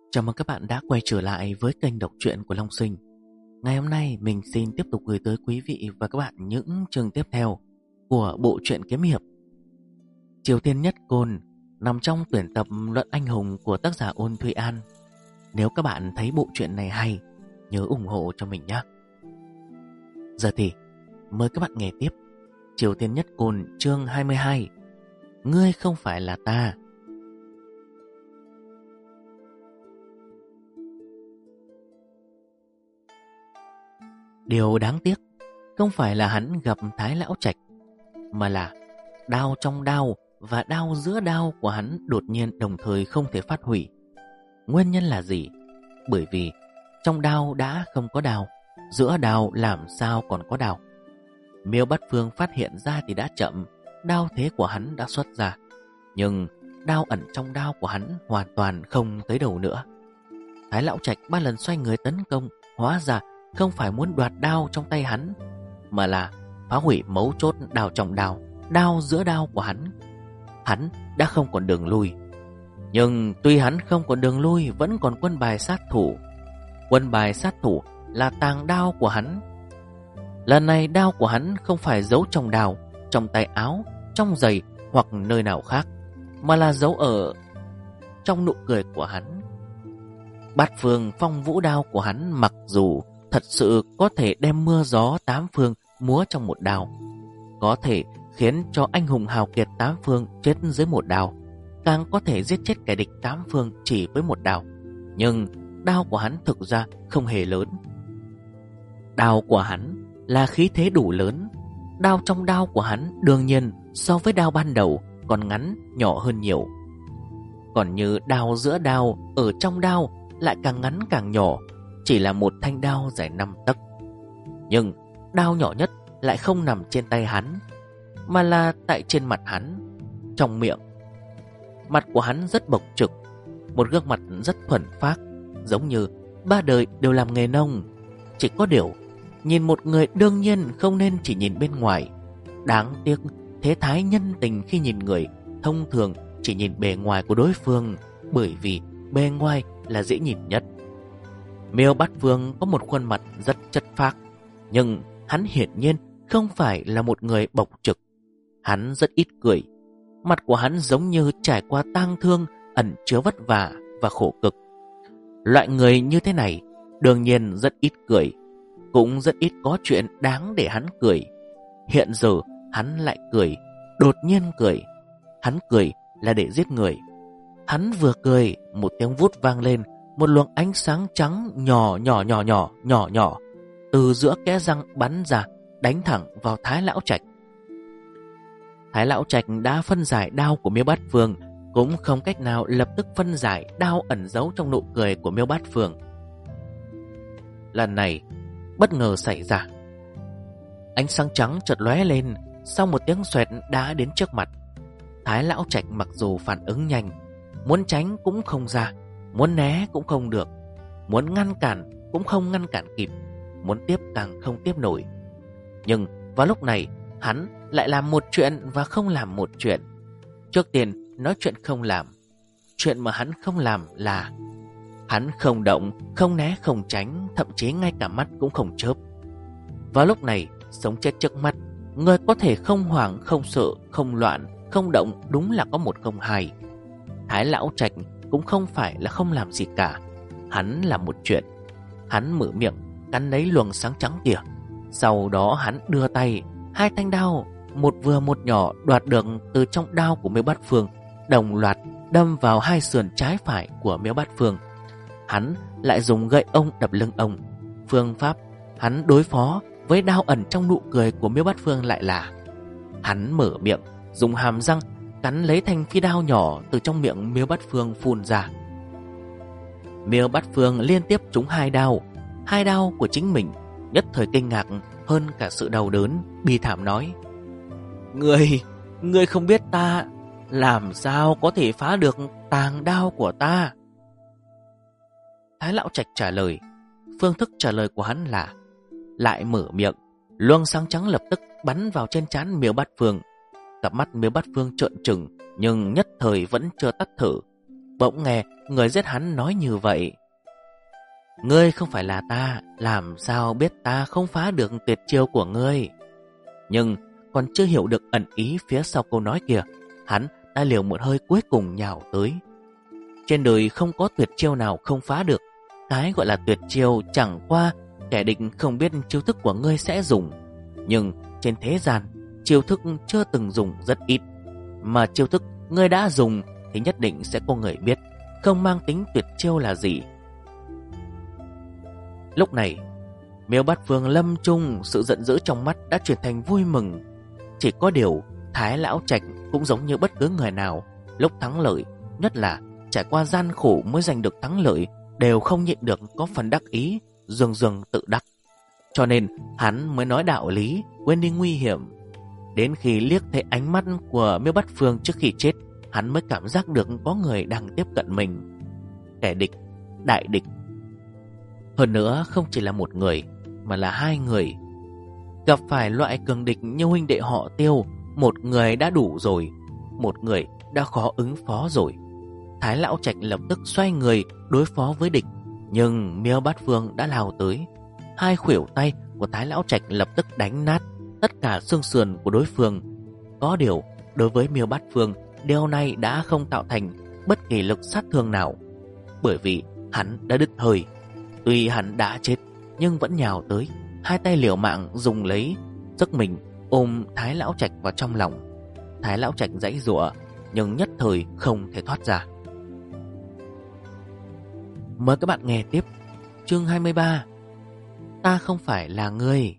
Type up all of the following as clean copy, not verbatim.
Chào mừng các bạn đã quay trở lại với kênh đọc truyện của Long Sinh. Ngày hôm nay mình xin tiếp tục gửi tới quý vị và các bạn những chương tiếp theo của bộ truyện kiếm hiệp Triều Tiên Nhất Côn, nằm trong tuyển tập Luận Anh Hùng của tác giả Ôn Thụy An. Nếu các bạn thấy bộ truyện này hay, nhớ ủng hộ cho mình nhé. Giờ thì mời các bạn nghe tiếp Triều Tiên Nhất Côn chương 22. Ngươi không phải là ta. Điều đáng tiếc không phải là hắn gặp Thái Lão Trạch, mà là đao trong đao và đao giữa đao của hắn đột nhiên đồng thời không thể phát hủy. Nguyên nhân là gì? Bởi vì trong đao đã không có đao, giữa đao làm sao còn có đao. Miêu Bát Phương phát hiện ra thì đã chậm, đao thế của hắn đã xuất ra, nhưng đao ẩn trong đao của hắn hoàn toàn không tới đầu nữa. Thái Lão Trạch 3 lần xoay người tấn công, hóa ra không phải muốn đoạt đao trong tay hắn, mà là phá hủy mấu chốt đao trong đao, đao giữa đao của hắn. Hắn đã không còn đường lui. Nhưng tuy hắn không còn đường lui, vẫn còn quân bài sát thủ. Quân bài sát thủ là tàng đao của hắn. Lần này đao của hắn không phải giấu trong đao, trong tay áo, trong giày hoặc nơi nào khác, mà là giấu ở trong nụ cười của hắn. Bát Phương Phong Vũ đao của hắn mặc dù thật sự có thể đem mưa gió 8 phương múa trong một đao, có thể khiến cho anh hùng hào kiệt 8 phương chết dưới một đao, càng có thể giết chết kẻ địch 8 phương chỉ với một đao. Nhưng đao của hắn thực ra không hề lớn. Đao của hắn là khí thế đủ lớn. Đao trong đao của hắn đương nhiên so với đao ban đầu còn ngắn nhỏ hơn nhiều. Còn như đao giữa đao ở trong đao lại càng ngắn càng nhỏ, chỉ là một thanh đao dài 5 tấc. Nhưng đao nhỏ nhất lại không nằm trên tay hắn, mà là tại trên mặt hắn, trong miệng. Mặt của hắn rất bộc trực, một gương mặt rất thuần phác, giống như 3 đời đều làm nghề nông. Chỉ có điều, nhìn một người đương nhiên không nên chỉ nhìn bên ngoài. Đáng tiếc, thế thái nhân tình khi nhìn người thông thường chỉ nhìn bề ngoài của đối phương, bởi vì bề ngoài là dễ nhìn nhất. Miêu Bát Phương có một khuôn mặt rất chất phác, nhưng hắn hiển nhiên không phải là một người bộc trực. Hắn rất ít cười. Mặt của hắn giống như trải qua tang thương, ẩn chứa vất vả và khổ cực. Loại người như thế này đương nhiên rất ít cười, cũng rất ít có chuyện đáng để hắn cười. Hiện giờ hắn lại cười, đột nhiên cười. Hắn cười là để giết người. Hắn vừa cười, một tiếng vút vang lên, một luồng ánh sáng trắng nhỏ từ giữa kẽ răng bắn ra, đánh thẳng vào Thái Lão Trạch. Thái Lão Trạch đã phân giải đao của Miêu Bát Phương, cũng không cách nào lập tức phân giải đao ẩn giấu trong nụ cười của Miêu Bát Phương. Lần này bất ngờ xảy ra. Ánh sáng trắng chợt lóe lên, sau một tiếng xoẹt đã đến trước mặt. Thái Lão Trạch mặc dù phản ứng nhanh, muốn tránh cũng không ra, muốn né cũng không được, muốn ngăn cản cũng không ngăn cản kịp, muốn tiếp càng không tiếp nổi. Nhưng vào lúc này, hắn lại làm một chuyện và không làm một chuyện. Trước tiên nói chuyện không làm. Chuyện mà hắn không làm là hắn không động, không né, không tránh, thậm chí ngay cả mắt cũng không chớp. Vào lúc này, sống chết trước mắt, người có thể không hoảng, không sợ, không loạn, không động, đúng là có một không hai. Thái Lão Trạch cũng không phải là không làm gì cả. Hắn làm một chuyện. Hắn mở miệng cắn lấy luồng sáng trắng kia. Sau đó hắn đưa tay, hai thanh đao, một vừa một nhỏ, đoạt được từ trong đao của Miêu Bát Phương, đồng loạt đâm vào hai sườn trái phải của Miêu Bát Phương. Hắn lại dùng gậy ông đập lưng ông. Phương pháp hắn đối phó với đao ẩn trong nụ cười của Miêu Bát Phương lại là hắn mở miệng, dùng hàm răng cắn lấy thanh phi đao nhỏ từ trong miệng Miêu Bát Phương phun ra. Miêu Bát Phương liên tiếp trúng hai đao của chính mình, nhất thời kinh ngạc hơn cả sự đau đớn, bi thảm nói: Ngươi không biết ta làm sao có thể phá được tàng đao của ta? Thái Lão Trạch trả lời. Phương thức trả lời của hắn là lại mở miệng. Luồng sáng trắng lập tức bắn vào trên trán Miêu Bát Phương. Cặp mắt Miêu Bát Phương trợn trừng, nhưng nhất thời vẫn chưa tắt thở. bỗng nghe người giết hắn nói như vậy. Ngươi không phải là ta, làm sao biết ta không phá được tuyệt chiêu của ngươi? Nhưng còn chưa hiểu được ẩn ý phía sau câu nói kia, hắn đã liều một hơi cuối cùng nhào tới. Trên đời không có tuyệt chiêu nào không phá được. Cái gọi là tuyệt chiêu chẳng qua kẻ địch không biết chiêu thức của ngươi sẽ dùng. Nhưng trên thế gian, chiêu thức chưa từng dùng rất ít. Mà chiêu thức ngươi đã dùng thì nhất định sẽ có người biết, không mang tính tuyệt chiêu là gì. Lúc này, Miêu Bát Phương lâm chung, sự giận dữ trong mắt đã chuyển thành vui mừng. Chỉ có điều, Thái Lão Trạch cũng giống như bất cứ người nào, lúc thắng lợi, nhất là trải qua gian khổ mới giành được thắng lợi, đều không nhịn được có phần đắc ý, dường dường tự đắc. Cho nên hắn mới nói đạo lý, quên đi nguy hiểm. Đến khi liếc thấy ánh mắt của Miêu Bát Phương trước khi chết, hắn mới cảm giác được có người đang tiếp cận mình. Kẻ địch, đại địch. Hơn nữa không chỉ là một người, mà là hai người. Gặp phải loại cường địch như huynh đệ họ Tiêu, một người đã đủ rồi, một người đã khó ứng phó rồi. Thái Lão Trạch lập tức xoay người đối phó với địch, nhưng Miêu Bát Phương đã lao tới. Hai khuỷu tay của Thái Lão Trạch lập tức đánh nát tất cả xương sườn của đối phương. Có điều, đối với Miêu Bát Phương, điều này đã không tạo thành bất kỳ lực sát thương nào, bởi vì hắn đã đứt hơi. Tuy hắn đã chết, nhưng vẫn nhào tới, hai tay liều mạng dùng lấy sức mình ôm Thái Lão Trạch vào trong lòng. Thái Lão Trạch giãy giụa, nhưng nhất thời không thể thoát ra. Mời các bạn nghe tiếp chương 23. Ta không phải là ngươi.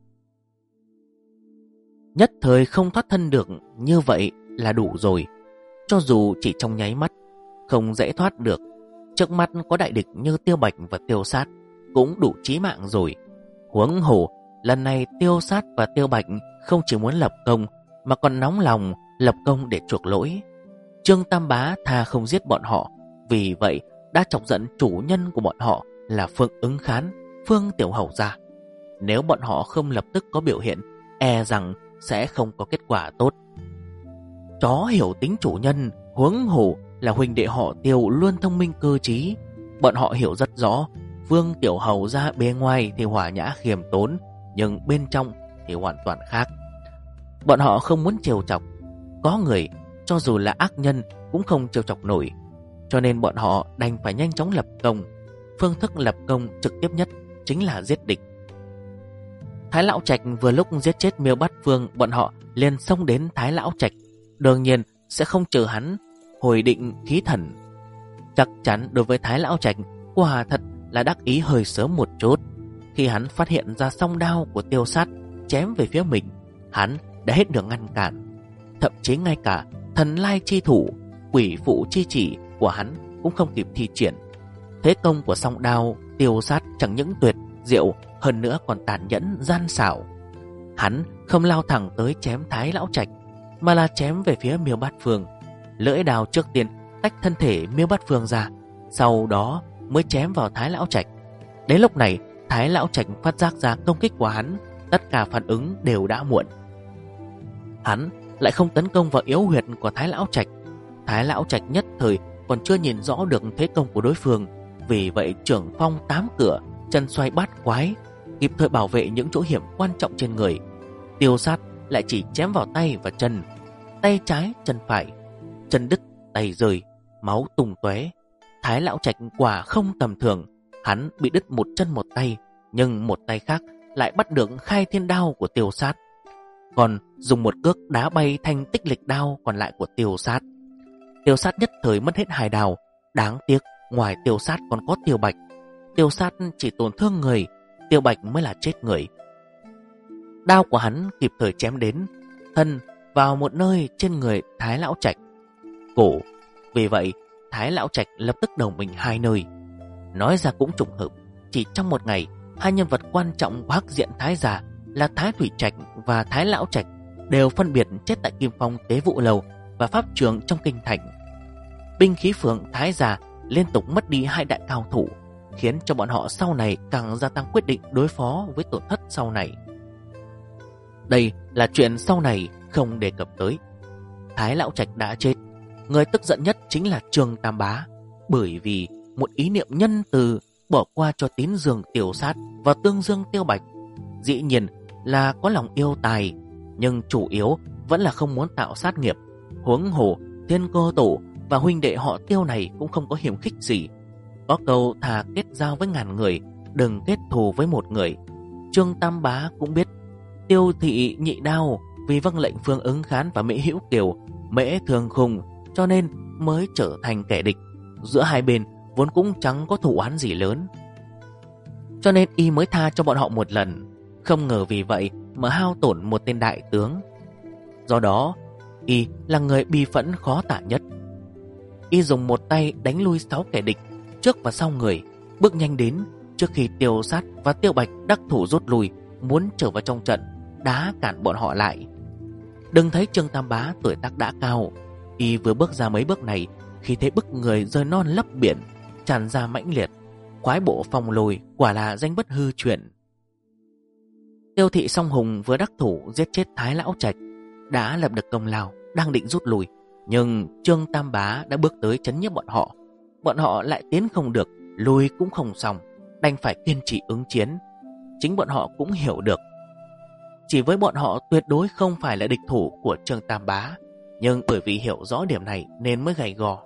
Nhất thời không thoát thân được, như vậy là đủ rồi. Cho dù chỉ trong nháy mắt, không dễ thoát được. Trước mắt có đại địch như Tiêu Bạch và Tiêu Sát, cũng đủ chí mạng rồi. Huống hồ, lần này Tiêu Sát và Tiêu Bạch không chỉ muốn lập công, mà còn nóng lòng lập công để chuộc lỗi. Trương Tam Bá thà không giết bọn họ, vì vậy đã chọc giận chủ nhân của bọn họ là Phương Ứng Khán, Phương Tiểu Hầu gia. Nếu bọn họ không lập tức có biểu hiện, e rằng sẽ không có kết quả tốt. Chó hiểu tính chủ nhân, huống hồ là huynh đệ họ Tiêu luôn thông minh cơ trí. Bọn họ hiểu rất rõ, Phương Tiểu Hầu gia bề ngoài thì hòa nhã khiêm tốn, nhưng bên trong thì hoàn toàn khác. Bọn họ không muốn trêu chọc. Có người, cho dù là ác nhân cũng không trêu chọc nổi, cho nên bọn họ đành phải nhanh chóng lập công. Phương thức lập công trực tiếp nhất chính là giết địch. Thái Lão Trạch vừa lúc giết chết Miêu Bát Phương, bọn họ liền xông đến Thái Lão Trạch. Đương nhiên sẽ không chờ hắn hồi định khí thần. Chắc chắn đối với Thái Lão Trạch, quả thật là đắc ý hơi sớm một chút. Khi hắn phát hiện ra song đao của Tiêu Sát chém về phía mình, hắn đã hết đường ngăn cản. Thậm chí ngay cả thần lai chi thủ, quỷ phụ chi chỉ của hắn cũng không kịp thi triển. Thế công của song đao Tiêu Sát chẳng những tuyệt diệu, hơn nữa còn tàn nhẫn gian xảo. Hắn không lao thẳng tới chém Thái Lão Trạch, mà là chém về phía Miêu Bát Phương. Lưỡi đao trước tiên tách thân thể Miêu Bát Phương ra, sau đó mới chém vào Thái Lão Trạch. Đến lúc này, Thái Lão Trạch phát giác ra công kích của hắn, tất cả phản ứng đều đã muộn. Hắn lại không tấn công vào yếu huyệt của Thái Lão Trạch. Thái Lão Trạch nhất thời còn chưa nhìn rõ được thế công của đối phương, vì vậy trưởng phong tám cửa, chân xoay bát quái, kịp thời bảo vệ những chỗ hiểm quan trọng trên người. Tiêu Sát lại chỉ chém vào tay và chân, tay trái chân phải, chân đứt tay rơi, máu tung tóe. Thái Lão Trạch quả không tầm thường, hắn bị đứt một chân một tay, nhưng một tay khác lại bắt được khai thiên đao của Tiêu Sát, còn dùng một cước đá bay thanh tích lịch đao còn lại của Tiêu Sát. Tiêu Sát nhất thời mất hết hai đao. Đáng tiếc ngoài Tiêu Sát còn có Tiêu Bạch. Tiêu Sát chỉ tổn thương người, Tiêu Bạch mới là chết người. Đao của hắn kịp thời chém đến thân vào một nơi trên người Thái Lão Trạch, cổ. Vì vậy Thái Lão Trạch lập tức đầu mình hai nơi. Nói ra cũng trùng hợp, chỉ trong một ngày, hai nhân vật quan trọng của Hắc Diện Thái Gia là Thái Thủy Trạch và Thái Lão Trạch đều phân biệt chết tại Kim Phong Tế Vụ Lầu và pháp trường trong kinh thành. Binh khí phượng Thái Gia liên tục mất đi hai đại cao thủ, khiến cho bọn họ sau này càng gia tăng quyết định đối phó với tổn thất sau này. Đây là chuyện sau này không đề cập tới. Thái Lão Trạch đã chết, người tức giận nhất chính là Trương Tam Bá. bởi vì một ý niệm nhân từ bỏ qua cho Tín Dương Tiêu Sát và Tương Dương Tiêu Bạch. Dĩ nhiên là có lòng yêu tài, nhưng chủ yếu vẫn là không muốn tạo sát nghiệp. Huống hồ Thiên Cơ Tổ và huynh đệ họ Tiêu này cũng không có hiềm khích gì. Có câu thà kết giao với ngàn người, đừng kết thù với một người. Trương Tam Bá cũng biết Tiêu Thị Nhị Đao vì vâng lệnh Phương Ứng Khán và Mễ Hữu Kiều, Mễ Thường Khùng, cho nên mới trở thành kẻ địch. Giữa hai bên vốn cũng chẳng có thù oán gì lớn, cho nên y mới tha cho bọn họ một lần. Không ngờ vì vậy mà hao tổn một tên đại tướng. Do đó y là người bi phẫn khó tả nhất. Y dùng một tay đánh lui 6 kẻ địch trước và sau người, bước nhanh đến trước khi Tiêu Sát và Tiêu Bạch đắc thủ rút lui, muốn trở vào trong trận, đá cản bọn họ lại. Đừng thấy Trương Tam Bá tuổi tác đã cao, y vừa bước ra mấy bước này, khi thấy bức người rơi non lấp biển, tràn ra mãnh liệt, khoái bộ phong lôi, quả là danh bất hư truyền. Tiêu Thị Song Hùng vừa đắc thủ giết chết Thái Lão Trạch, đã lập được công lao, đang định rút lui, nhưng Trương Tam Bá đã bước tới trấn nhiếp bọn họ. Bọn họ lại tiến không được, lùi cũng không xong, đành phải kiên trì ứng chiến. Chính bọn họ cũng hiểu được, chỉ với bọn họ tuyệt đối không phải là địch thủ của Trương Tam Bá, nhưng bởi vì hiểu rõ điểm này nên mới gay gò.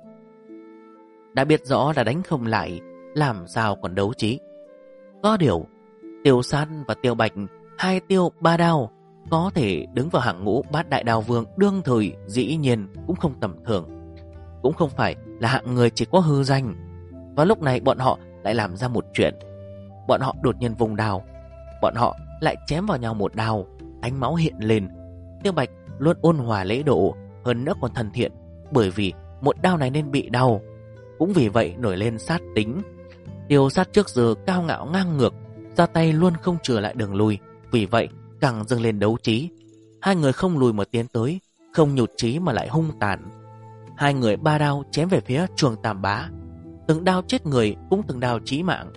Đã biết rõ là đánh không lại, làm sao còn đấu trí. Có điều Tiêu Sát và Tiêu Bạch, hai tiêu ba đao, có thể đứng vào hàng ngũ bát đại đao vương đương thời, dĩ nhiên cũng không tầm thường, cũng không phải là hạng người chỉ có hư danh. Và lúc này bọn họ lại làm ra một chuyện. Bọn họ đột nhiên vùng đao, bọn họ lại chém vào nhau một đao, ánh máu hiện lên. Tiêu Bạch luôn ôn hòa lễ độ, hơn nữa còn thân thiện, bởi vì một đao này nên bị đau, cũng vì vậy nổi lên sát tính. Tiêu Sát trước giờ cao ngạo ngang ngược, ra tay luôn không chừa lại đường lui, vì vậy càng dâng lên đấu trí. Hai người không lùi mà tiến tới, không nhụt chí mà lại hung tàn. Hai người ba đao chém về phía Trương Tam Bá, từng đao chết người cũng từng đao chí mạng.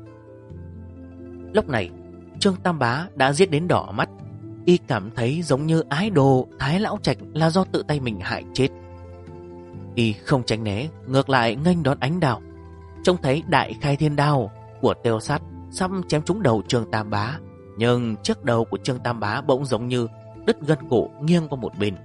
Lúc này Trương Tam Bá đã giết đến đỏ mắt, y cảm thấy giống như ái đồ Thái Lão Trạch là do tự tay mình hại chết. Y không tránh né, ngược lại nghênh đón ánh đao. Trông thấy đại khai thiên đao của Tiêu Sát sắp chém trúng đầu Trương Tam Bá, nhưng chiếc đầu của Trương Tam Bá bỗng giống như đứt gân cổ, nghiêng qua một bên.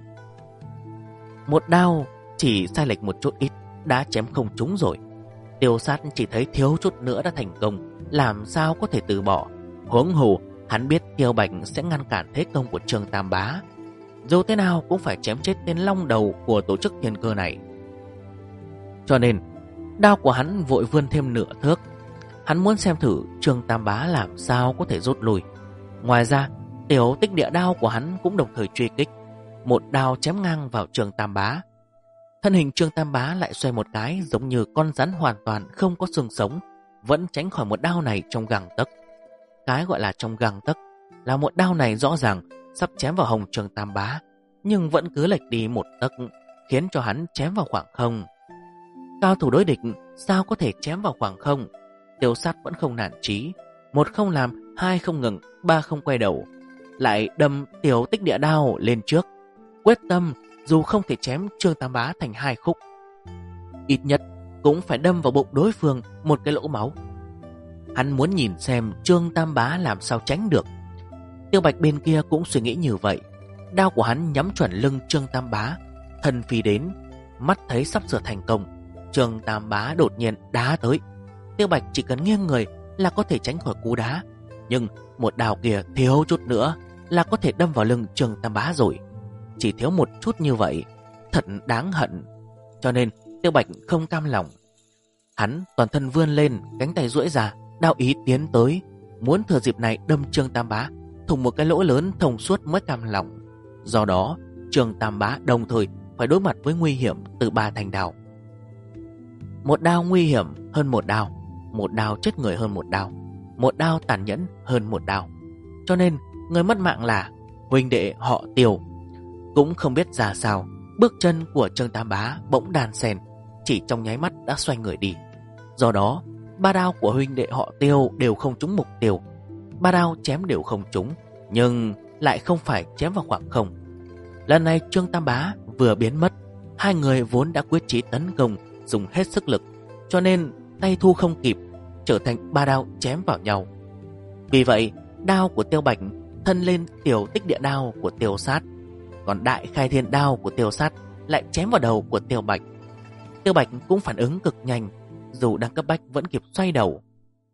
Một đao chỉ sai lệch một chút ít đã chém không trúng rồi. Tiêu Sát chỉ thấy thiếu chút nữa đã thành công, làm sao có thể từ bỏ. Huống hồ hắn biết Tiêu Bạch sẽ ngăn cản thế công của Trương Tam Bá, dù thế nào cũng phải chém chết tên long đầu của tổ chức thiên cơ này. Cho nên đao của hắn vội vươn thêm nửa thước. Hắn muốn xem thử Trương Tam Bá làm sao có thể rút lui. Ngoài ra tiểu tích địa đao của hắn cũng đồng thời truy kích, một đao chém ngang vào Trương Tam Bá. Thân hình Trương Tam Bá lại xoay một cái, giống như con rắn hoàn toàn không có xương sống, vẫn tránh khỏi một đao này trong gang tấc. Cái gọi là trong gang tấc là một đao này rõ ràng sắp chém vào hông Trương Tam Bá, nhưng vẫn cứ lệch đi một tấc, khiến cho hắn chém vào khoảng không. Cao thủ đối địch sao có thể chém vào khoảng không? Tiêu Sát vẫn không nản chí, một không làm, hai không ngừng, ba không quay đầu, lại đâm tiểu tích địa đao lên trước, quyết tâm dù không thể chém Trương Tam Bá thành hai khúc, ít nhất cũng phải đâm vào bụng đối phương một cái lỗ máu. Hắn muốn nhìn xem Trương Tam Bá làm sao tránh được. Tiêu Bạch bên kia cũng suy nghĩ như vậy. Đao của hắn nhắm chuẩn lưng Trương Tam Bá, thân phi đến, mắt thấy sắp sửa thành công. Trương Tam Bá đột nhiên đá tới. Tiêu Bạch chỉ cần nghiêng người là có thể tránh khỏi cú đá, nhưng một đao kia thiếu chút nữa là có thể đâm vào lưng Trương Tam Bá rồi. Chỉ thiếu một chút như vậy, thật đáng hận. Cho nên Tiêu Bạch không cam lòng. Hắn toàn thân vươn lên, cánh tay duỗi ra, đao ý tiến tới, muốn thừa dịp này đâm Trương Tam Bá thủng một cái lỗ lớn thông suốt mới cam lòng. Do đó Trương Tam Bá đồng thời phải đối mặt với nguy hiểm từ ba thanh đao. Một đao nguy hiểm hơn một đao, một đao chết người hơn một đao, một đao tàn nhẫn hơn một đao. Cho nên người mất mạng là huynh đệ họ Tiêu. Cũng không biết ra sao, bước chân của Trương Tam Bá bỗng đan sen, chỉ trong nháy mắt đã xoay người đi. Do đó ba đao của huynh đệ họ Tiêu đều không trúng mục tiêu. Ba đao chém đều không trúng, nhưng lại không phải chém vào khoảng không. Lần này Trương Tam Bá vừa biến mất, hai người vốn đã quyết chí tấn công, dùng hết sức lực cho nên tay thu không kịp, trở thành 3 đao chém vào nhau. Vì vậy, đao của Tiêu Bạch thân lên Tiểu Tích Địa đao của Tiêu Sát, còn Đại Khai Thiên đao của Tiêu Sát lại chém vào đầu của Tiêu Bạch. Tiêu Bạch cũng phản ứng cực nhanh, dù đang cấp bách vẫn kịp xoay đầu.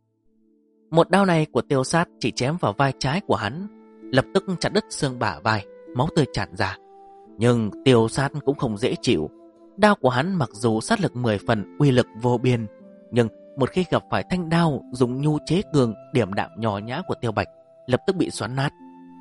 Một đao này của Tiêu Sát chỉ chém vào vai trái của hắn, lập tức chặt đứt xương bả vai, máu tươi tràn ra. Nhưng Tiêu Sát cũng không dễ chịu. Đao của hắn mặc dù sát lực 10 phần, uy lực vô biên, nhưng một khi gặp phải thanh đao dùng nhu chế cường điểm đạm nhỏ nhã của Tiêu Bạch, lập tức bị xoắn nát.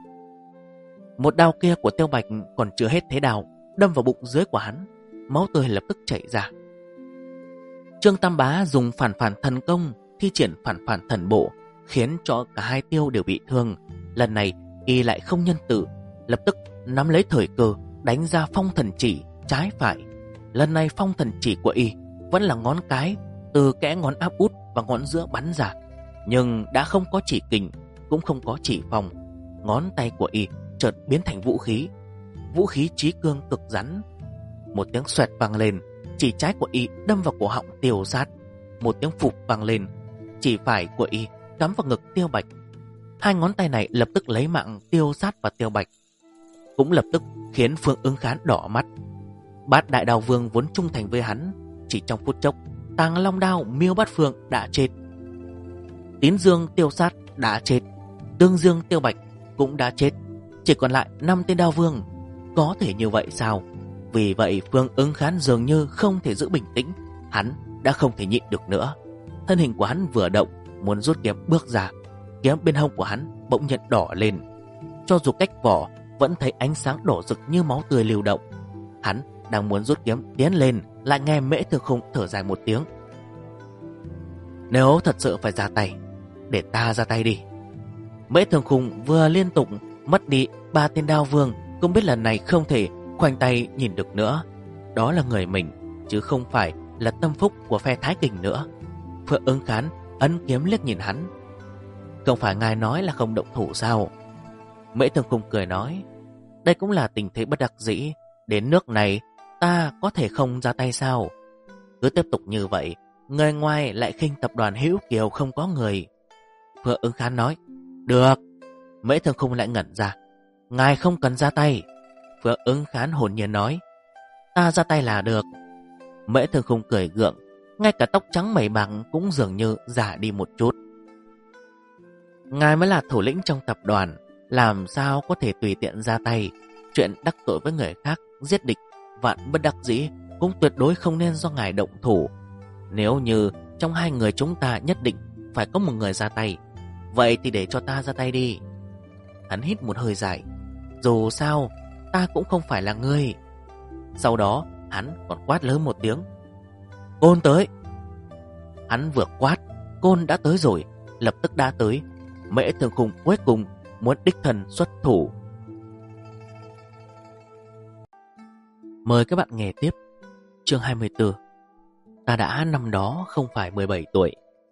Một đao kia của Tiêu Bạch còn chưa hết thế đao, đâm vào bụng dưới của hắn, máu tươi lập tức chảy ra. Trương Tam Bá dùng phản thần công thi triển phản thần bộ, khiến cho cả hai Tiêu đều bị thương. Lần này y lại không nhân từ, lập tức nắm lấy thời cơ đánh ra phong thần chỉ trái phải. Lần này phong thần chỉ của y vẫn là ngón cái, từ kẽ ngón áp út và ngón giữa bắn ra, nhưng đã không có chỉ kình, cũng không có chỉ phong. Ngón tay của y chợt biến thành vũ khí chí cương cực rắn. Một tiếng xoẹt vang lên, chỉ trái của y đâm vào cổ họng Tiêu Sát. Một tiếng phụp vang lên, chỉ phải của y cắm vào ngực Tiêu Bạch. Hai ngón tay này lập tức lấy mạng Tiêu Sát và Tiêu Bạch, cũng lập tức khiến Phương Ứng Khán đỏ mắt. Bát Đại Đao Vương vốn trung thành với hắn, chỉ trong phút chốc, Tàng Long Đao Miêu Bát Phương đã chết, Tín Dương Tiêu Sát đã chết, Tương Dương Tiêu Bạch cũng đã chết, chỉ còn lại 5 tên đao vương. Có thể như vậy sao? Vì vậy Phương Ứng Khán dường như không thể giữ bình tĩnh, hắn đã không thể nhịn được nữa. Thân hình của hắn vừa động, muốn rút kiếm bước ra, kiếm bên hông của hắn bỗng nhận đỏ lên. Cho dù cách vỏ vẫn thấy ánh sáng đỏ rực như máu tươi lưu động. Hắn đang muốn rút kiếm tiến lên, lại nghe Mễ Thường Khung thở dài một tiếng. Nếu thật sự phải ra tay, để ta ra tay đi. Mễ Thường Khung vừa liên tục mất đi 3 tên đao vương, cũng biết lần này không thể khoanh tay nhìn được nữa. Đó là người mình, chứ không phải là tâm phúc của phe Thái Kình nữa. Phương Ứng Khán ấn kiếm liếc nhìn hắn. Không phải ngài nói là không động thủ sao? Mễ Thường Khung cười nói, đây cũng là tình thế bất đắc dĩ. Đến nước này ta có thể không ra tay sao? Cứ tiếp tục như vậy, người ngoài lại khinh tập đoàn Hữu Kiều không có người. Phương Ứng Khán nói, được. Mễ Thường Khung lại ngẩn ra, ngài không cần ra tay. Phương Ứng Khán hồn nhiên nói, ta ra tay là được. Mễ Thường Khung cười gượng, ngay cả tóc trắng mày bạc cũng dường như già đi một chút. Ngài mới là thủ lĩnh trong tập đoàn, làm sao có thể tùy tiện ra tay. Chuyện đắc tội với người khác, giết địch, vạn bất đắc dĩ cũng tuyệt đối không nên do ngài động thủ. Nếu như trong hai người chúng ta nhất định phải có một người ra tay, vậy thì để cho ta ra tay đi. Hắn hít một hơi dài, dù sao ta cũng không phải là ngươi. Sau đó hắn còn quát lớn một tiếng, Côn tới. Hắn vừa quát, Côn đã tới rồi, lập tức đã tới. Mễ Thường Khung cuối cùng muốn đích thân xuất thủ. Mời các bạn nghe tiếp chương 24. Ta đã năm đó không phải 17 tuổi.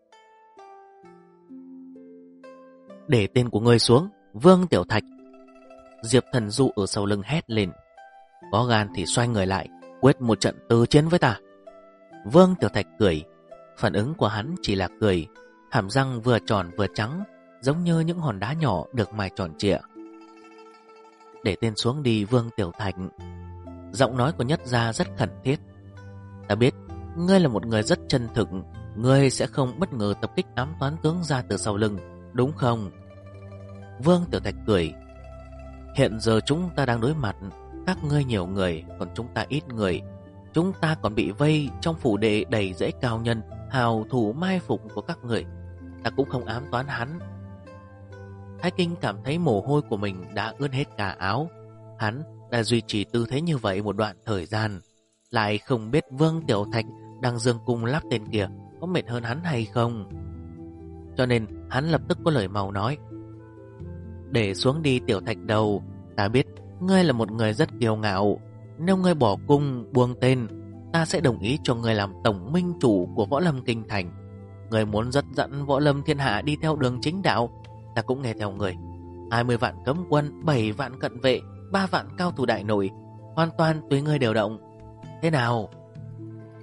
Để tên của ngươi xuống, Vương Tiểu Thạch. Diệp Thần Du ở sau lưng hét lên. Có gan thì xoay người lại, quyết một trận tư chiến với ta. Vương Tiểu Thạch cười. Phản ứng của hắn chỉ là cười, hàm răng vừa tròn vừa trắng, giống như những hòn đá nhỏ được mài tròn trịa. Để tên xuống đi Vương Tiểu Thạch. Giọng nói của Nhất Gia rất khẩn thiết. Ta biết ngươi là một người rất chân thực, ngươi sẽ không bất ngờ tập kích ám toán tướng ra từ sau lưng, đúng không? Vương Tiểu Thạch cười. Hiện giờ chúng ta đang đối mặt, các ngươi nhiều người, còn chúng ta ít người. Chúng ta còn bị vây trong phủ đệ đầy rẫy cao nhân, hào thủ mai phục của các người. Ta cũng không ám toán hắn. Thái Kinh cảm thấy mồ hôi của mình đã ướt hết cả áo. Hắn đã duy trì tư thế như vậy một đoạn thời gian, lại không biết Vương Tiểu Thạch đang dương cung lắp tên kia có mệt hơn hắn hay không. Cho nên hắn lập tức có lời mau nói. Để xuống đi Tiểu Thạch đầu, ta biết ngươi là một người rất kiêu ngạo. Nếu ngươi bỏ cung buông tên, ta sẽ đồng ý cho ngươi làm tổng minh chủ của Võ Lâm Kinh Thành. Ngươi muốn dắt dẫn Võ Lâm thiên hạ đi theo đường chính đạo, ta cũng nghe theo người. 20 vạn cấm quân, 7 vạn cận vệ, 3 vạn cao thủ đại nội, hoàn toàn tùy ngươi điều động. Thế nào?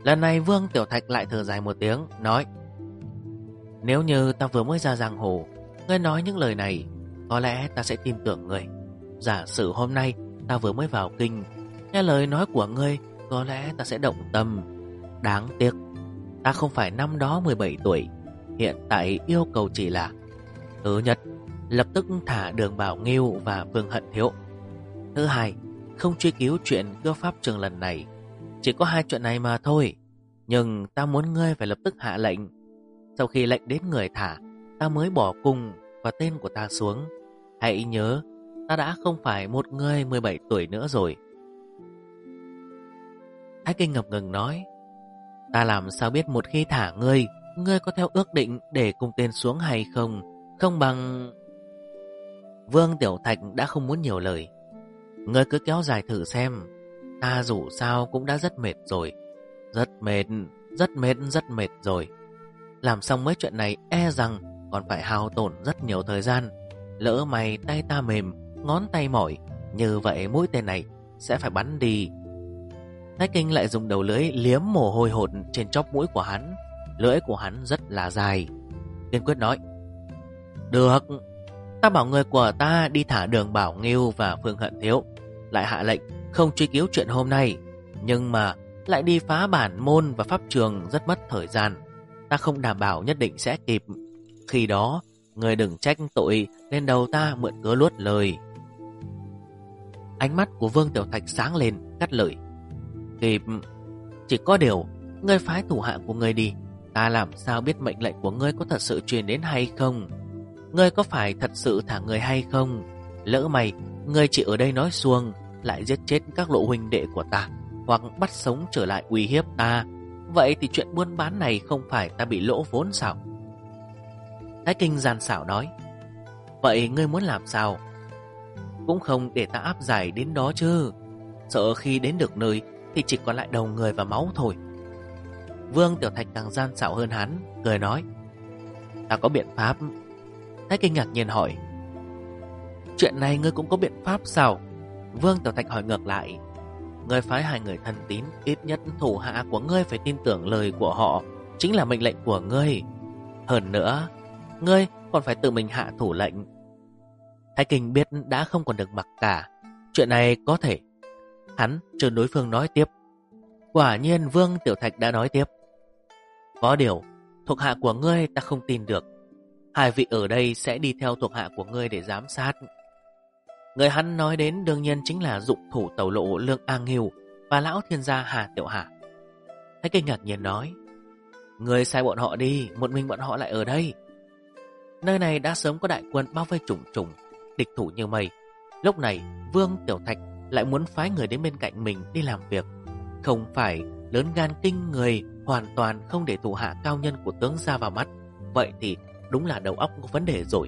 Lần này Vương Tiểu Thạch lại thở dài một tiếng, nói: Nếu như ta vừa mới ra giang hồ, ngươi nói những lời này, có lẽ ta sẽ tin tưởng ngươi. Giả sử hôm nay ta vừa mới vào kinh, nghe lời nói của ngươi, có lẽ ta sẽ động tâm. Đáng tiếc, ta không phải năm đó 17 tuổi. Hiện tại yêu cầu chỉ là: thứ nhất, lập tức thả Đường Bảo Nghiêu và Vương Hận Thiếu. Thứ hai, không truy cứu chuyện cướp pháp trường lần này. Chỉ có 2 chuyện này mà thôi. Nhưng ta muốn ngươi phải lập tức hạ lệnh. Sau khi lệnh đến người thả, ta mới bỏ cung và tên của ta xuống. Hãy nhớ, ta đã không phải một người 17 tuổi nữa rồi. Thái Kinh ngập ngừng nói: Ta làm sao biết một khi thả ngươi, ngươi có theo ước định để cùng tên xuống hay không? Không bằng... Vương Tiểu Thạch đã không muốn nhiều lời. Ngươi cứ kéo dài thử xem. Ta dù sao cũng đã rất mệt rồi. Rất mệt rồi. Làm xong mấy chuyện này e rằng còn phải hao tổn rất nhiều thời gian. Lỡ mày tay ta mềm, ngón tay mỏi, như vậy mũi tên này sẽ phải bắn đi. Thái Kinh lại dùng đầu lưỡi liếm mồ hôi hột trên chóp mũi của hắn. Lưỡi của hắn rất là dài. Kiên quyết nói: Được, ta bảo người của ta đi thả Đường Bảo Nghiêu và Phương Hận Thiếu, lại hạ lệnh không truy cứu chuyện hôm nay. Nhưng mà lại đi phá bản môn và pháp trường rất mất thời gian. Ta không đảm bảo nhất định sẽ kịp. Khi đó, người đừng trách tội lên đầu ta mượn cớ luốt lời. Ánh mắt của Vương Tiểu Thạch sáng lên, cắt lời: Kịp. Chỉ có điều, ngươi phái thủ hạ của ngươi đi. Ta làm sao biết mệnh lệnh của ngươi có thật sự truyền đến hay không? Ngươi có phải thật sự thả người hay không? Lỡ mày, ngươi chỉ ở đây nói suông, lại giết chết các lộ huynh đệ của ta, hoặc bắt sống trở lại uy hiếp ta, vậy thì chuyện buôn bán này không phải ta bị lỗ vốn sao? Thái Kinh gian xảo nói: Vậy ngươi muốn làm sao? Cũng không để ta áp giải đến đó chứ. Sợ khi đến được nơi thì chỉ còn lại đầu người và máu thôi. Vương Tiểu Thạch càng gian xảo hơn hắn, cười nói: Ta có biện pháp. Thái Kinh ngạc nhiên hỏi: Chuyện này ngươi cũng có biện pháp sao? Vương Tiểu Thạch hỏi ngược lại: Ngươi phái 2 người thân tín, ít nhất thủ hạ của ngươi phải tin tưởng lời của họ, chính là mệnh lệnh của ngươi. Hơn nữa, ngươi còn phải tự mình hạ thủ lệnh. Thái Kinh biết đã không còn được mặc cả. Chuyện này có thể. Hắn chờ đối phương nói tiếp. Quả nhiên Vương Tiểu Thạch đã nói tiếp: Có điều, thuộc hạ của ngươi ta không tin được. 2 vị ở đây sẽ đi theo thuộc hạ của ngươi để giám sát. Người hắn nói đến đương nhiên chính là dụng thủ tẩu lộ Lương A Nghiêu và lão thiên gia Hà Tiểu Hà. Thái Kinh ngạc nhiên nói: Ngươi sai bọn họ đi, một mình bọn họ lại ở đây. Nơi này đã sớm có đại quân bao vây trùng trùng, địch thủ như mây. Lúc này Vương Tiểu Thạch lại muốn phái người đến bên cạnh mình đi làm việc. Không phải lớn gan kinh người, hoàn toàn không để thủ hạ cao nhân của tướng ra vào mắt. Vậy thì đúng là đầu óc có vấn đề rồi.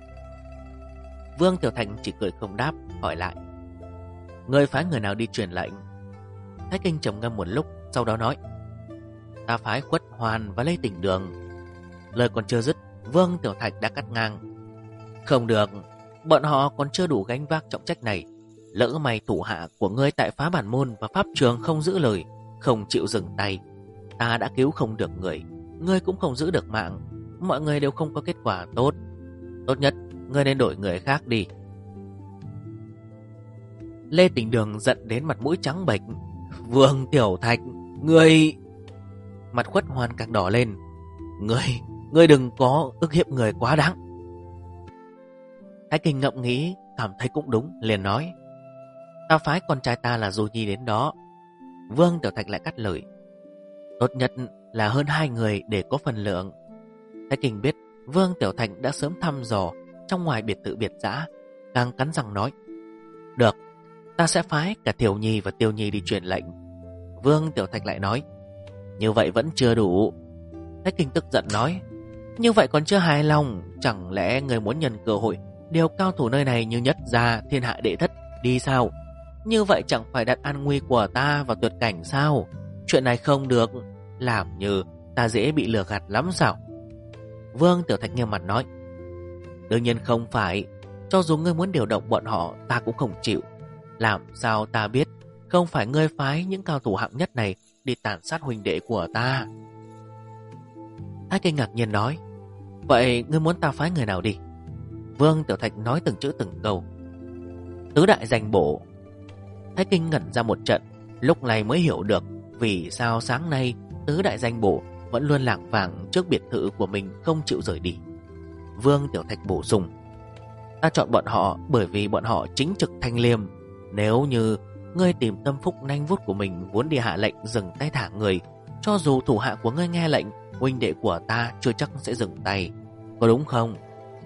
Vương Tiểu Thạch chỉ cười không đáp, hỏi lại: Ngươi phái người nào đi truyền lệnh? Thái Kinh trầm ngâm một lúc, sau đó nói: Ta phái Khuất Hoàn và Lê Tỉnh Đường. Lời còn chưa dứt, Vương Tiểu Thạch đã cắt ngang: Không được, bọn họ còn chưa đủ gánh vác trọng trách này. Lỡ mày thủ hạ của ngươi tại phá bản môn và pháp trường không giữ lời, không chịu dừng tay, ta đã cứu không được người, ngươi cũng không giữ được mạng, mọi người đều không có kết quả tốt. Tốt nhất ngươi nên đổi người khác đi. Lê Tỉnh Đường giận đến mặt mũi trắng bệch: Vương Tiểu Thạch, ngươi... Mặt Khuất Hoàn càng đỏ lên: Ngươi đừng có ức hiếp người quá đáng. Thái Kinh ngẫm nghĩ, cảm thấy cũng đúng, liền nói: Ta phái con trai ta là Du Nhi đến đó. Vương Tiểu Thạch lại cắt lời: Tốt nhất là hơn 2 người để có phần lượng. Thái Kinh biết Vương Tiểu Thạch đã sớm thăm dò trong ngoài biệt thự biệt dã, càng cắn răng nói: Được, ta sẽ phái cả Tiểu Nhi và Tiêu Nhi đi truyền lệnh. Vương Tiểu Thạch lại nói: Như vậy vẫn chưa đủ. Thái Kinh tức giận nói: Như vậy còn chưa hài lòng. Chẳng lẽ người muốn nhân cơ hội điều cao thủ nơi này như Nhất Gia, Thiên Hạ Đệ Thất đi sao? Như vậy chẳng phải đặt an nguy của ta vào tuyệt cảnh sao? Chuyện này không được. Làm như ta dễ bị lừa gạt lắm sao? Vương Tiểu Thạch nghiêm mặt nói: Đương nhiên không phải. Cho dù ngươi muốn điều động bọn họ, ta cũng không chịu. Làm sao ta biết không phải ngươi phái những cao thủ hạng nhất này đi tàn sát huynh đệ của ta. Thái Kinh ngạc nhiên nói: Vậy ngươi muốn ta phái người nào đi? Vương Tiểu Thạch nói từng chữ từng câu: Tứ đại danh bổ. Thái Kinh ngẩn ra một trận, lúc này mới hiểu được vì sao sáng nay tứ đại danh bổ vẫn luôn lảng vảng trước biệt thự của mình không chịu rời đi. Vương Tiểu Thạch bổ sung: Ta chọn bọn họ bởi vì bọn họ chính trực thanh liêm. Nếu như ngươi tìm tâm phúc nanh vút của mình vốn đi hạ lệnh dừng tay thả người, cho dù thủ hạ của ngươi nghe lệnh, huynh đệ của ta chưa chắc sẽ dừng tay, có đúng không?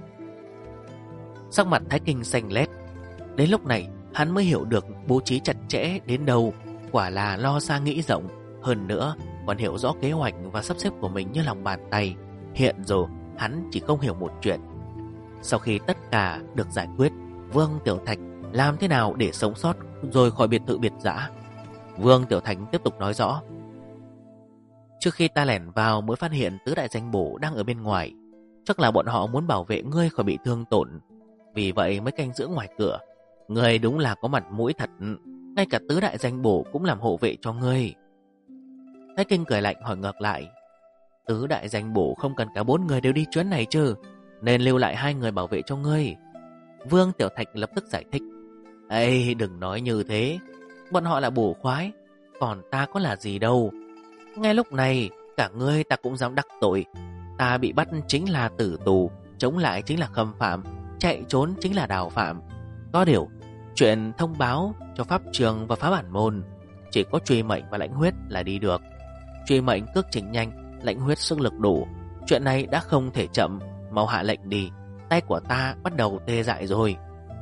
Sắc mặt Thái Kinh xanh lét. Đến lúc này hắn mới hiểu được bố trí chặt chẽ đến đâu, quả là lo xa nghĩ rộng. Hơn nữa còn hiểu rõ kế hoạch và sắp xếp của mình như lòng bàn tay. Hiện giờ hắn chỉ không hiểu một chuyện: sau khi tất cả được giải quyết, Vương Tiểu Thạch làm thế nào để sống sót rồi khỏi biệt thự biệt dã. Vương Tiểu Thạch tiếp tục nói rõ: Trước khi ta lẻn vào mới phát hiện tứ đại danh bổ đang ở bên ngoài. Chắc là bọn họ muốn bảo vệ ngươi khỏi bị thương tổn, vì vậy mới canh giữ ngoài cửa. Ngươi đúng là có mặt mũi thật, ngay cả tứ đại danh bổ cũng làm hộ vệ cho ngươi. Thái Kinh cười lạnh hỏi ngược lại: Tứ đại danh bổ không cần cả 4 người đều đi chuyến này chứ, nên lưu lại 2 người bảo vệ cho ngươi. Vương Tiểu Thạch lập tức giải thích: Ê, đừng nói như thế, bọn họ là bổ khoái, còn ta có là gì đâu. Ngay lúc này cả ngươi ta cũng dám đắc tội. Ta bị bắt chính là tử tù, chống lại chính là khâm phạm, chạy trốn chính là đào phạm. Có điều chuyện thông báo cho pháp trường và phá bản môn, chỉ có truy mệnh và lãnh huyết là đi được. Truy mệnh cước trình nhanh, lãnh huyết sức lực đủ. Chuyện này đã không thể chậm, mau hạ lệnh đi, tay của ta bắt đầu tê dại rồi.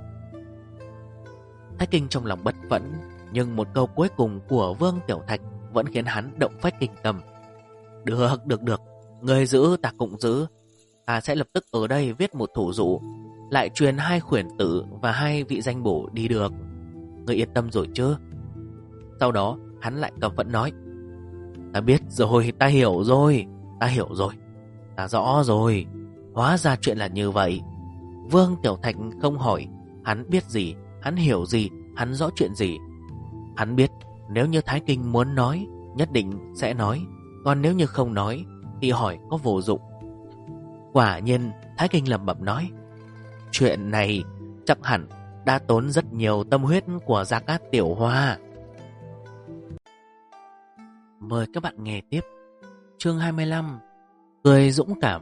Thái Kinh trong lòng bất vẫn, nhưng một câu cuối cùng của Vương Tiểu Thạch vẫn khiến hắn động phách kinh tâm. Được, người giữ ta cũng giữ. Ta sẽ lập tức ở đây viết một thủ dụ, lại truyền 2 khuyển tử và 2 vị danh bổ đi được. Người yên tâm rồi chứ? Sau đó hắn lại căm phẫn nói: Ta biết rồi, ta hiểu rồi, ta rõ rồi. Hóa ra chuyện là như vậy. Vương Tiểu Thạch không hỏi, hắn biết gì, hắn hiểu gì, hắn rõ chuyện gì. Hắn biết nếu như Thái Kinh muốn nói, nhất định sẽ nói, còn nếu như không nói thì hỏi có vô dụng. Quả nhiên Thái Kinh lẩm bẩm nói: Chuyện này chắc hẳn đã tốn rất nhiều tâm huyết của Gia Cát Tiểu Hoa. Mời các bạn nghe tiếp chương 25: Cười dũng cảm.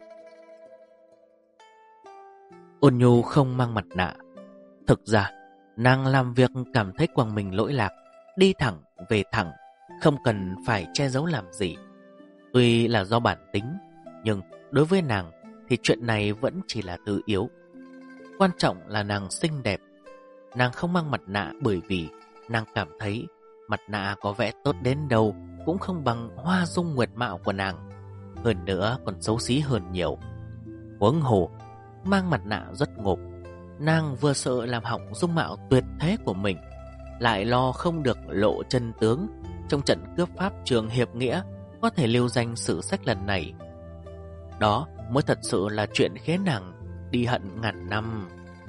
Ôn Nhu không mang mặt nạ. Thực ra nàng làm việc cảm thấy quăng mình lỗi lạc, đi thẳng về thẳng, không cần phải che giấu làm gì. Tuy là do bản tính, nhưng đối với nàng thì chuyện này vẫn chỉ là thứ yếu. Quan trọng là nàng xinh đẹp. Nàng không mang mặt nạ bởi vì nàng cảm thấy mặt nạ có vẻ tốt đến đâu cũng không bằng hoa dung nguyệt mạo của nàng. Hơn nữa còn xấu xí hơn nhiều. Huống hồ mang mặt nạ rất ngộp. Nàng vừa sợ làm hỏng dung mạo tuyệt thế của mình, lại lo không được lộ chân tướng trong trận cướp pháp trường hiệp nghĩa có thể lưu danh sử sách lần này. Đó mới thật sự là chuyện khiến nàng đi hận ngàn năm.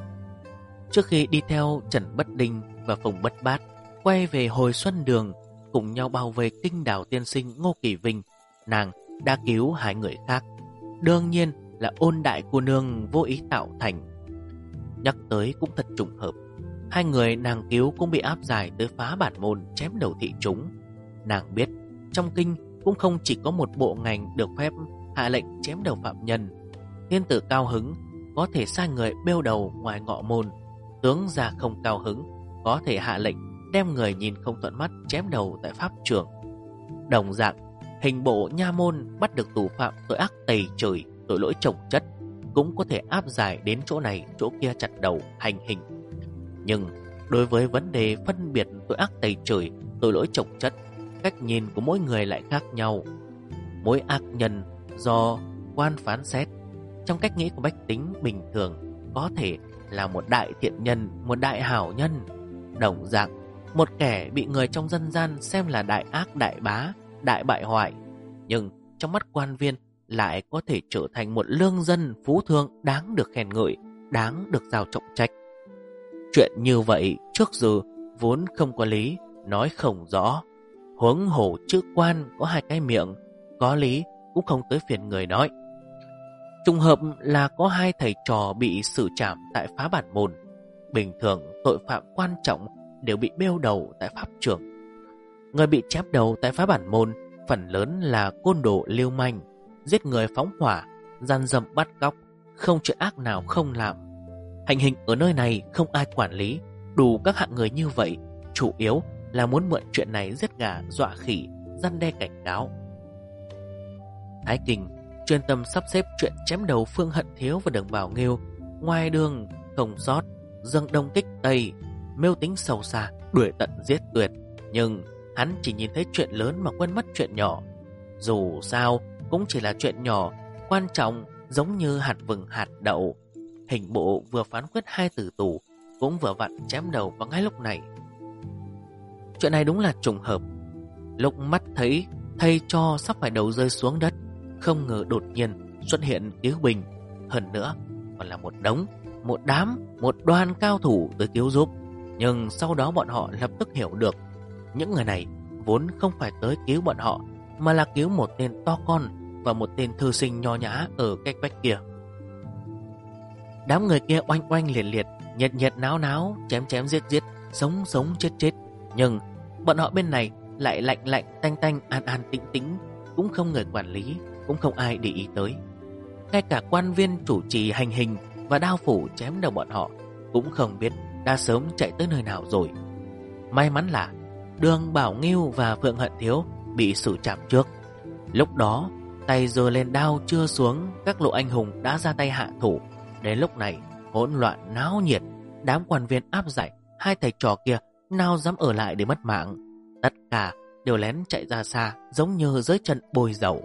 Trước khi đi theo Trần Bất Đinh và Phùng Bất Bát quay về Hồi Xuân Đường cùng nhau bảo vệ Kinh Đào tiên sinh Ngô Kỳ Vinh, nàng đã cứu 2 người khác. Đương nhiên là Ôn đại cô nương vô ý tạo thành. Nhắc tới cũng thật trùng hợp, 2 người nàng cứu cũng bị áp giải tới phá bản môn chém đầu thị chúng. Nàng biết trong kinh cũng không chỉ có một bộ ngành được phép hạ lệnh chém đầu phạm nhân. Thiên tử cao hứng có thể sai người bêu đầu ngoài ngọ môn, tướng gia không cao hứng có thể hạ lệnh đem người nhìn không thuận mắt chém đầu tại pháp trường. Đồng dạng, hình bộ nha môn bắt được tù phạm tội ác tày trời, tội lỗi chồng chất, cũng có thể áp giải đến chỗ này chỗ kia chặt đầu hành hình. Nhưng đối với vấn đề phân biệt tội ác tày trời, tội lỗi chồng chất, cách nhìn của mỗi người lại khác nhau. Mỗi ác nhân do quan phán xét, trong cách nghĩ của bách tính bình thường có thể là một đại thiện nhân, một đại hảo nhân. Đồng dạng, một kẻ bị người trong dân gian xem là đại ác đại bá, đại bại hoại, nhưng trong mắt quan viên lại có thể trở thành một lương dân phú thương đáng được khen ngợi, đáng được giao trọng trách. Chuyện như vậy trước giờ vốn không có lý, nói không rõ. Huống hổ chữ quan có hai cái miệng, có lý cũng không tới phiền người nói. Trùng hợp là có hai thầy trò bị xử trảm tại phá bản môn. Bình thường tội phạm quan trọng đều bị bêu đầu tại pháp trường. Người bị chém đầu tại phá bản môn phần lớn là côn đồ lưu manh, giết người phóng hỏa, gian dâm bắt cóc, không chuyện ác nào không làm. Hành hình ở nơi này không ai quản lý, đủ các hạng người như vậy, chủ yếu là muốn mượn chuyện này giết gà dọa khỉ, răn đe cảnh cáo. Thái Kinh chuyên tâm sắp xếp chuyện chém đầu Phương Hận Thiếu và Đường Bảo Nghiêu, ngoài đường không sót, dâng đông kích tây, mưu tính sâu xa, đuổi tận giết tuyệt. Nhưng hắn chỉ nhìn thấy chuyện lớn mà quên mất chuyện nhỏ. Dù sao cũng chỉ là chuyện nhỏ, quan trọng giống như hạt vừng hạt đậu. Hình bộ vừa phán quyết 2 tử tù, cũng vừa vặn chém đầu vào ngay lúc này. Chuyện này đúng là trùng hợp. Lúc mắt thấy thầy cho sắp phải đầu rơi xuống đất, không ngờ đột nhiên xuất hiện cứu bình. Hơn nữa còn là một đoàn cao thủ tới cứu giúp. Nhưng sau đó bọn họ lập tức hiểu được, những người này vốn không phải tới cứu bọn họ, mà là cứu một tên to con và một tên thư sinh nho nhã ở cách vách kia. Đám người kia oanh oanh liệt liệt, nhiệt nhiệt náo náo, chém chém giết giết, sống sống chết chết. Nhưng bọn họ bên này lại lạnh lạnh tanh tanh, an an tĩnh tĩnh, cũng không người quản lý, cũng không ai để ý tới. Ngay cả quan viên chủ trì hành hình và đao phủ chém đầu bọn họ cũng không biết đã sớm chạy tới nơi nào rồi. May mắn là Đường Bảo Nghiêu và Phượng Hận Thiếu bị xử trảm trước. Lúc đó tay giơ lên đao chưa xuống, các lộ anh hùng đã ra tay hạ thủ. Đến lúc này hỗn loạn náo nhiệt, đám quan viên áp giải hai thầy trò kia nào dám ở lại để mất mạng. Tất cả đều lén chạy ra xa, giống như dưới chân bôi dầu.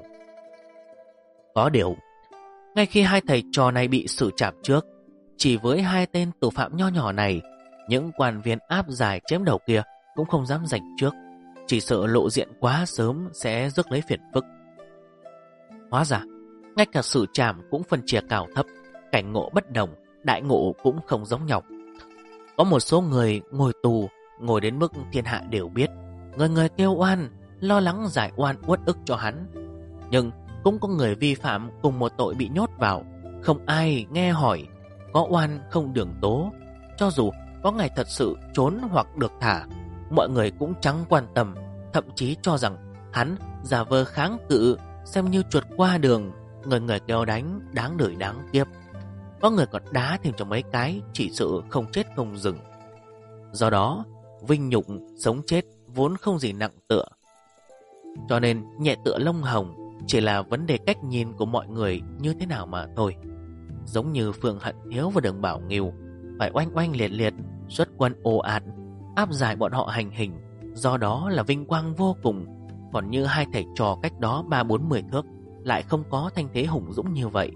Có điều, ngay khi hai thầy trò này bị xử trảm trước, chỉ với hai tên tù phạm nho nhỏ này, những quan viên áp giải chém đầu kia cũng không dám giành trước, chỉ sợ lộ diện quá sớm sẽ rước lấy phiền phức. Hóa ra, ngay cả xử trảm cũng phân chia cao thấp, cảnh ngộ bất đồng, đại ngộ cũng không giống nhau. Có một số người ngồi tù, ngồi đến mức thiên hạ đều biết, người người kêu oan, lo lắng giải oan uất ức cho hắn. Nhưng cũng có người vi phạm cùng một tội bị nhốt vào, không ai nghe hỏi, có oan không đường tố. Cho dù có ngày thật sự trốn hoặc được thả, mọi người cũng chẳng quan tâm, thậm chí cho rằng hắn giả vờ kháng cự, xem như chuột qua đường, người người kêu đánh, đáng đời đáng kiếp. Có người còn đá thêm cho mấy cái, chỉ sự không chết không dừng. Do đó, vinh nhục, sống chết vốn không gì nặng tựa. Cho nên nhẹ tựa lông hồng chỉ là vấn đề cách nhìn của mọi người như thế nào mà thôi. Giống như Phương Hận Thiếu và Đường Bảo Nghiêu phải oanh oanh liệt liệt, xuất quân ồ ạt, áp giải bọn họ hành hình, do đó là vinh quang vô cùng. Còn như hai thầy trò cách đó 3-4-10 thước lại không có thanh thế hùng dũng như vậy.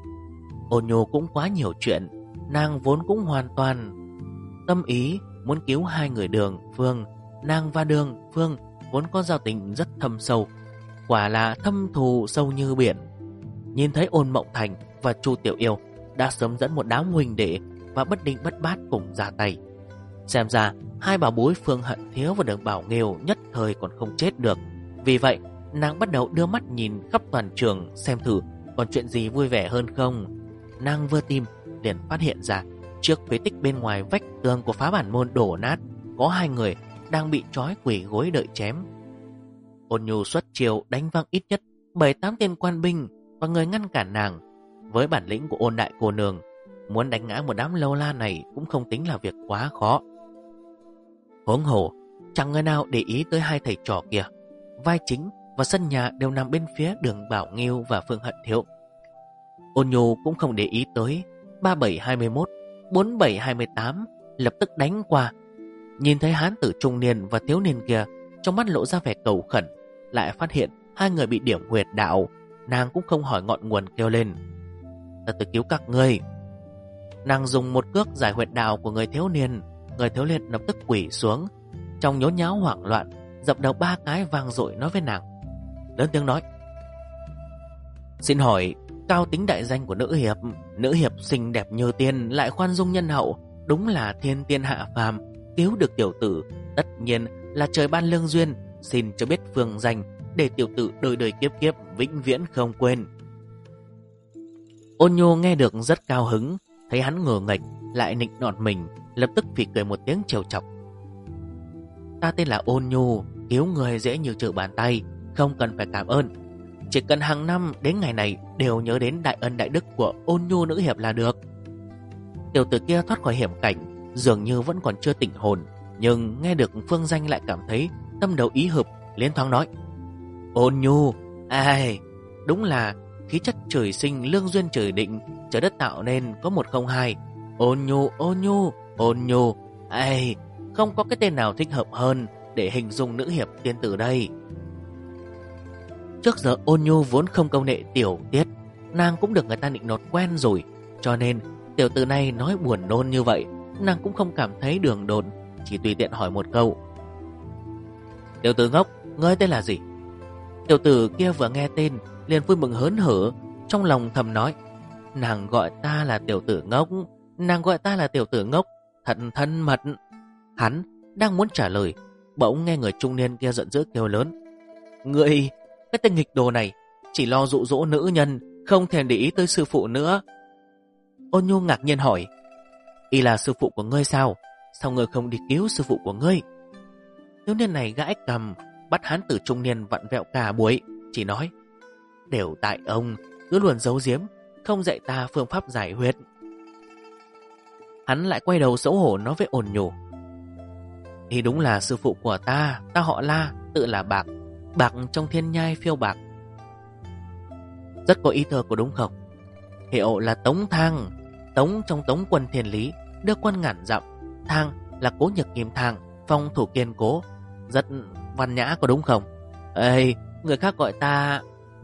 Ôn Nhu cũng quá nhiều chuyện, nàng vốn cũng hoàn toàn tâm ý muốn cứu hai người Đường Phương. Nàng và Đường Phương vốn có giao tình rất thâm sâu, quả là thâm thù sâu như biển. Nhìn thấy Ôn Mộng Thành và Chu Tiểu Yêu đã sớm dẫn một đám huynh đệ và bất định bất bát cùng ra tay. Xem ra hai bảo bối Phương Hận Thiếu và Đường Bảo Nghiêu nhất thời còn không chết được. Vì vậy nàng bắt đầu đưa mắt nhìn khắp toàn trường, xem thử còn chuyện gì vui vẻ hơn không. Nàng vừa tìm liền phát hiện ra trước phế tích bên ngoài vách tường của phá bản môn đổ nát, có hai người đang bị trói quỳ gối đợi chém. Ôn Nhu xuất chiêu đánh văng ít nhất 7-8 tên quan binh và người ngăn cản nàng. Với bản lĩnh của Ôn đại cô nương, muốn đánh ngã một đám lâu la này cũng không tính là việc quá khó. Huống hồ chẳng người nào để ý tới hai thầy trò kia. Vai chính và sân nhà đều nằm bên phía Đường Bảo Nghiêu và Phương Hận Thiếu. Ôn Nhu cũng không để ý tới 37-21, 47-28, lập tức đánh qua. Nhìn thấy hán tử trung niên và thiếu niên kia, trong mắt lộ ra vẻ cầu khẩn. Lại phát hiện hai người bị điểm huyệt đạo, nàng cũng không hỏi ngọn nguồn kêu lên: "Ta tới cứu các ngươi." Nàng dùng một cước giải huyệt đạo của người thiếu niên lập tức quỳ xuống. Trong nhốn nháo hoảng loạn, dập đầu 3 cái vang dội nói với nàng, lớn tiếng nói: "Xin hỏi cao tính đại danh của nữ hiệp xinh đẹp như tiên, lại khoan dung nhân hậu, đúng là thiên tiên hạ phàm, cứu được tiểu tử, tất nhiên là trời ban lương duyên, Xin cho biết phương danh, để tiểu tử đời đời kiếp kiếp vĩnh viễn không quên. Ôn Nhu nghe được rất cao hứng, thấy hắn ngờ nghệch lại nịnh nọt mình, lập tức phì cười một tiếng trêu chọc. Ta tên là Ôn Nhu, cứu người dễ như trở bàn tay, không cần phải cảm ơn. Chỉ cần hàng năm đến ngày này đều nhớ đến đại ân đại đức của Ôn Nhu nữ hiệp là được. Tiểu tử kia thoát khỏi hiểm cảnh, dường như vẫn còn chưa tỉnh hồn, nhưng nghe được phương danh lại cảm thấy tâm đầu ý hợp, liên thoáng nói: Ôn Nhu, ai, đúng là khí chất trời sinh lương duyên trời định, trời đất tạo nên có một không hai. Ôn Nhu, Ôn Nhu, Ôn Nhu, ai, không có cái tên nào thích hợp hơn để hình dung nữ hiệp tiên tử đây. Trước giờ Ôn Nhu vốn không câu nệ tiểu tiết, nàng cũng được người ta nịnh nọt quen rồi, cho nên tiểu tử này nói buồn nôn như vậy, nàng cũng không cảm thấy đường đột, chỉ tùy tiện hỏi một câu: Tiểu tử ngốc, ngươi tên là gì? Tiểu tử kia vừa nghe tên liền vui mừng hớn hở, trong lòng thầm nói: Nàng gọi ta là tiểu tử ngốc, nàng gọi ta là tiểu tử ngốc, thật thân mật. Hắn đang muốn trả lời, bỗng nghe người trung niên kia giận dữ kêu lớn: Ngươi, cái tên nghịch đồ này, chỉ lo dụ dỗ nữ nhân, không thèm để ý tới sư phụ nữa. Ôn Nhu ngạc nhiên hỏi: Y là sư phụ của ngươi sao? Sao ngươi không đi cứu sư phụ của ngươi? Thiếu niên này gãi cằm, bắt hắn tử trung niên vặn vẹo cả buổi, chỉ nói: Đều tại ông cứ luôn giấu giếm, không dạy ta phương pháp giải huyệt. Hắn lại quay đầu xấu hổ nói với Ôn Nhu: Y đúng là sư phụ của ta, ta họ La, tự là Bạc, bạc trong thiên nhai phiêu bạc. Rất có ý thơ của đúng không? Hiệu là Tống Thang, Tống trong Tống quân thiên lý, đưa quân ngàn dặm. Thang là Cố Nhược Kim Thang, phong thủ kiên cố, rất văn nhã có đúng không? Ê, người khác gọi ta...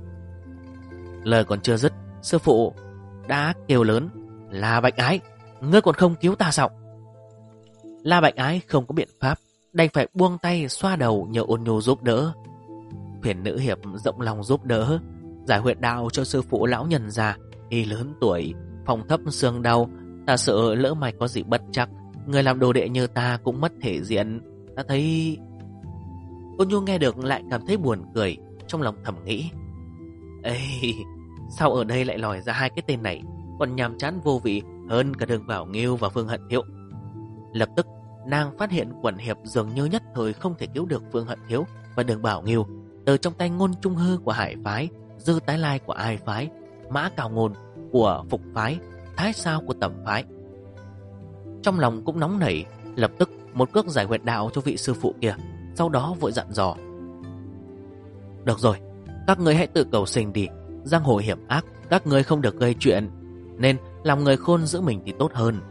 Lời còn chưa dứt, sư phụ đã kêu lớn: La Bạch Ái, ngươi còn không cứu ta sao? La Bạch Ái không có biện pháp, đành phải buông tay xoa đầu nhờ Ôn Nhu giúp đỡ. Phiền nữ hiệp rộng lòng giúp đỡ, giải huyệt đạo cho sư phụ lão nhân già, y lớn tuổi, phòng thấp xương đau, ta sợ lỡ mày có gì bất chắc, người làm đồ đệ như ta cũng mất thể diện. Ta thấy... Ôn Nhu nghe được lại cảm thấy buồn cười, trong lòng thầm nghĩ: Ê, sao ở đây lại lòi ra hai cái tên này, còn nhàm chán vô vị hơn cả Đường Bảo Nghiêu và Phương Hận Thiếu. Lập tức nàng phát hiện quần hiệp dường như nhất thời không thể cứu được Phương Hận Thiếu và Đường Bảo Nghiêu từ trong tay Ngôn Trung Hư của Hải phái, Dư Tái Lai của Ai phái, Mã Cào Ngôn của Phục phái, Thái Sao của Tẩm phái. Trong lòng cũng nóng nảy, lập tức một cước giải huyệt đạo cho vị sư phụ kia, sau đó vội dặn dò: Được rồi, các ngươi hãy tự cầu sinh đi, giang hồ hiểm ác, các ngươi không được gây chuyện, nên làm người khôn giữ mình thì tốt hơn.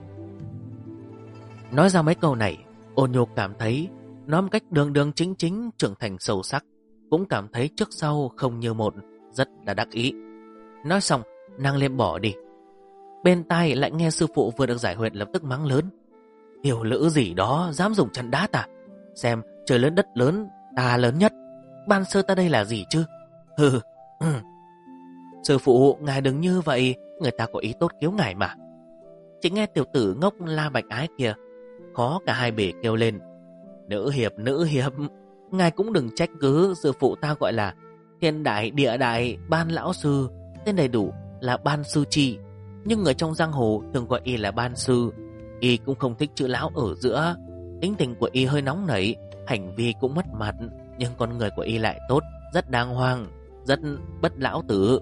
Nói ra mấy câu này, Ôn Nhu cảm thấy nói một cách đường đường chính chính, trưởng thành sâu sắc, cũng cảm thấy trước sau không như một, rất là đắc ý. Nói xong, nàng liền bỏ đi. Bên tai lại nghe sư phụ vừa được giải huyệt lập tức mắng lớn: Tiểu lữ gì đó dám dùng chân đá ta, xem trời lớn đất lớn, ta lớn nhất, ban sơ ta đây là gì chứ? Hừ. Sư phụ, ngài đừng như vậy, người ta có ý tốt cứu ngài mà. Chỉ nghe tiểu tử ngốc La Bạch Ái kia khó cả hai bể kêu lên: Nữ hiệp, ngài cũng đừng trách cứ, sư phụ ta gọi là Thiên Đại Địa Đại Ban Lão Sư, tên đầy đủ là Ban Sư Chi, nhưng người trong giang hồ thường gọi y là Ban Sư. Y cũng không thích chữ lão ở giữa, tính tình của y hơi nóng nảy, hành vi cũng mất mặt, nhưng con người của y lại tốt, rất đàng hoàng, rất bất lão tử.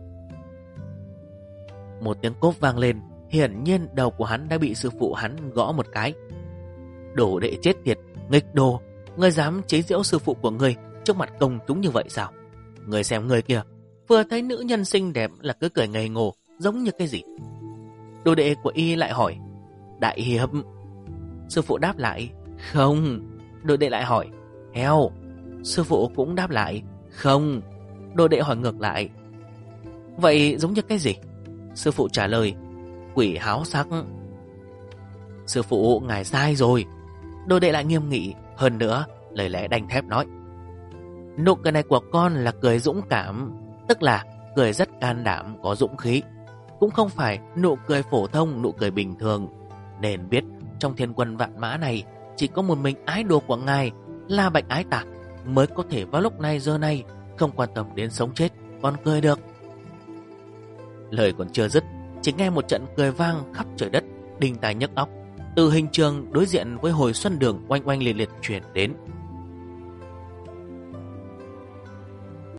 Một tiếng cốp vang lên, hiển nhiên đầu của hắn đã bị sư phụ hắn gõ một cái. Đồ đệ chết tiệt, nghịch đồ, ngươi dám chế giễu sư phụ của ngươi trước mặt công chúng như vậy sao? Ngươi xem người kia, vừa thấy nữ nhân xinh đẹp là cứ cười ngây ngô, giống như cái gì? Đồ đệ của y lại hỏi: Đại hiệp. Sư phụ đáp lại: Không. Đồ đệ lại hỏi: Heo. Sư phụ cũng đáp lại: Không. Đồ đệ hỏi ngược lại: Vậy giống như cái gì? Sư phụ trả lời: Quỷ háo sắc. Sư phụ, ngài sai rồi. Đồ đệ lại nghiêm nghị hơn nữa, lời lẽ đanh thép nói: Nụ cười này của con là cười dũng cảm, tức là cười rất can đảm, có dũng khí, cũng không phải nụ cười phổ thông, nụ cười bình thường. Nên biết trong thiên quân vạn mã này chỉ có một mình ái đồ của ngài La Bạch Ái ta mới có thể vào lúc này giờ này không quan tâm đến sống chết, còn cười được. Lời còn chưa dứt, chỉ nghe một trận cười vang khắp trời đất, đinh tai nhức óc từ hình trường đối diện với Hồi Xuân Đường oanh oanh liệt liệt truyền đến.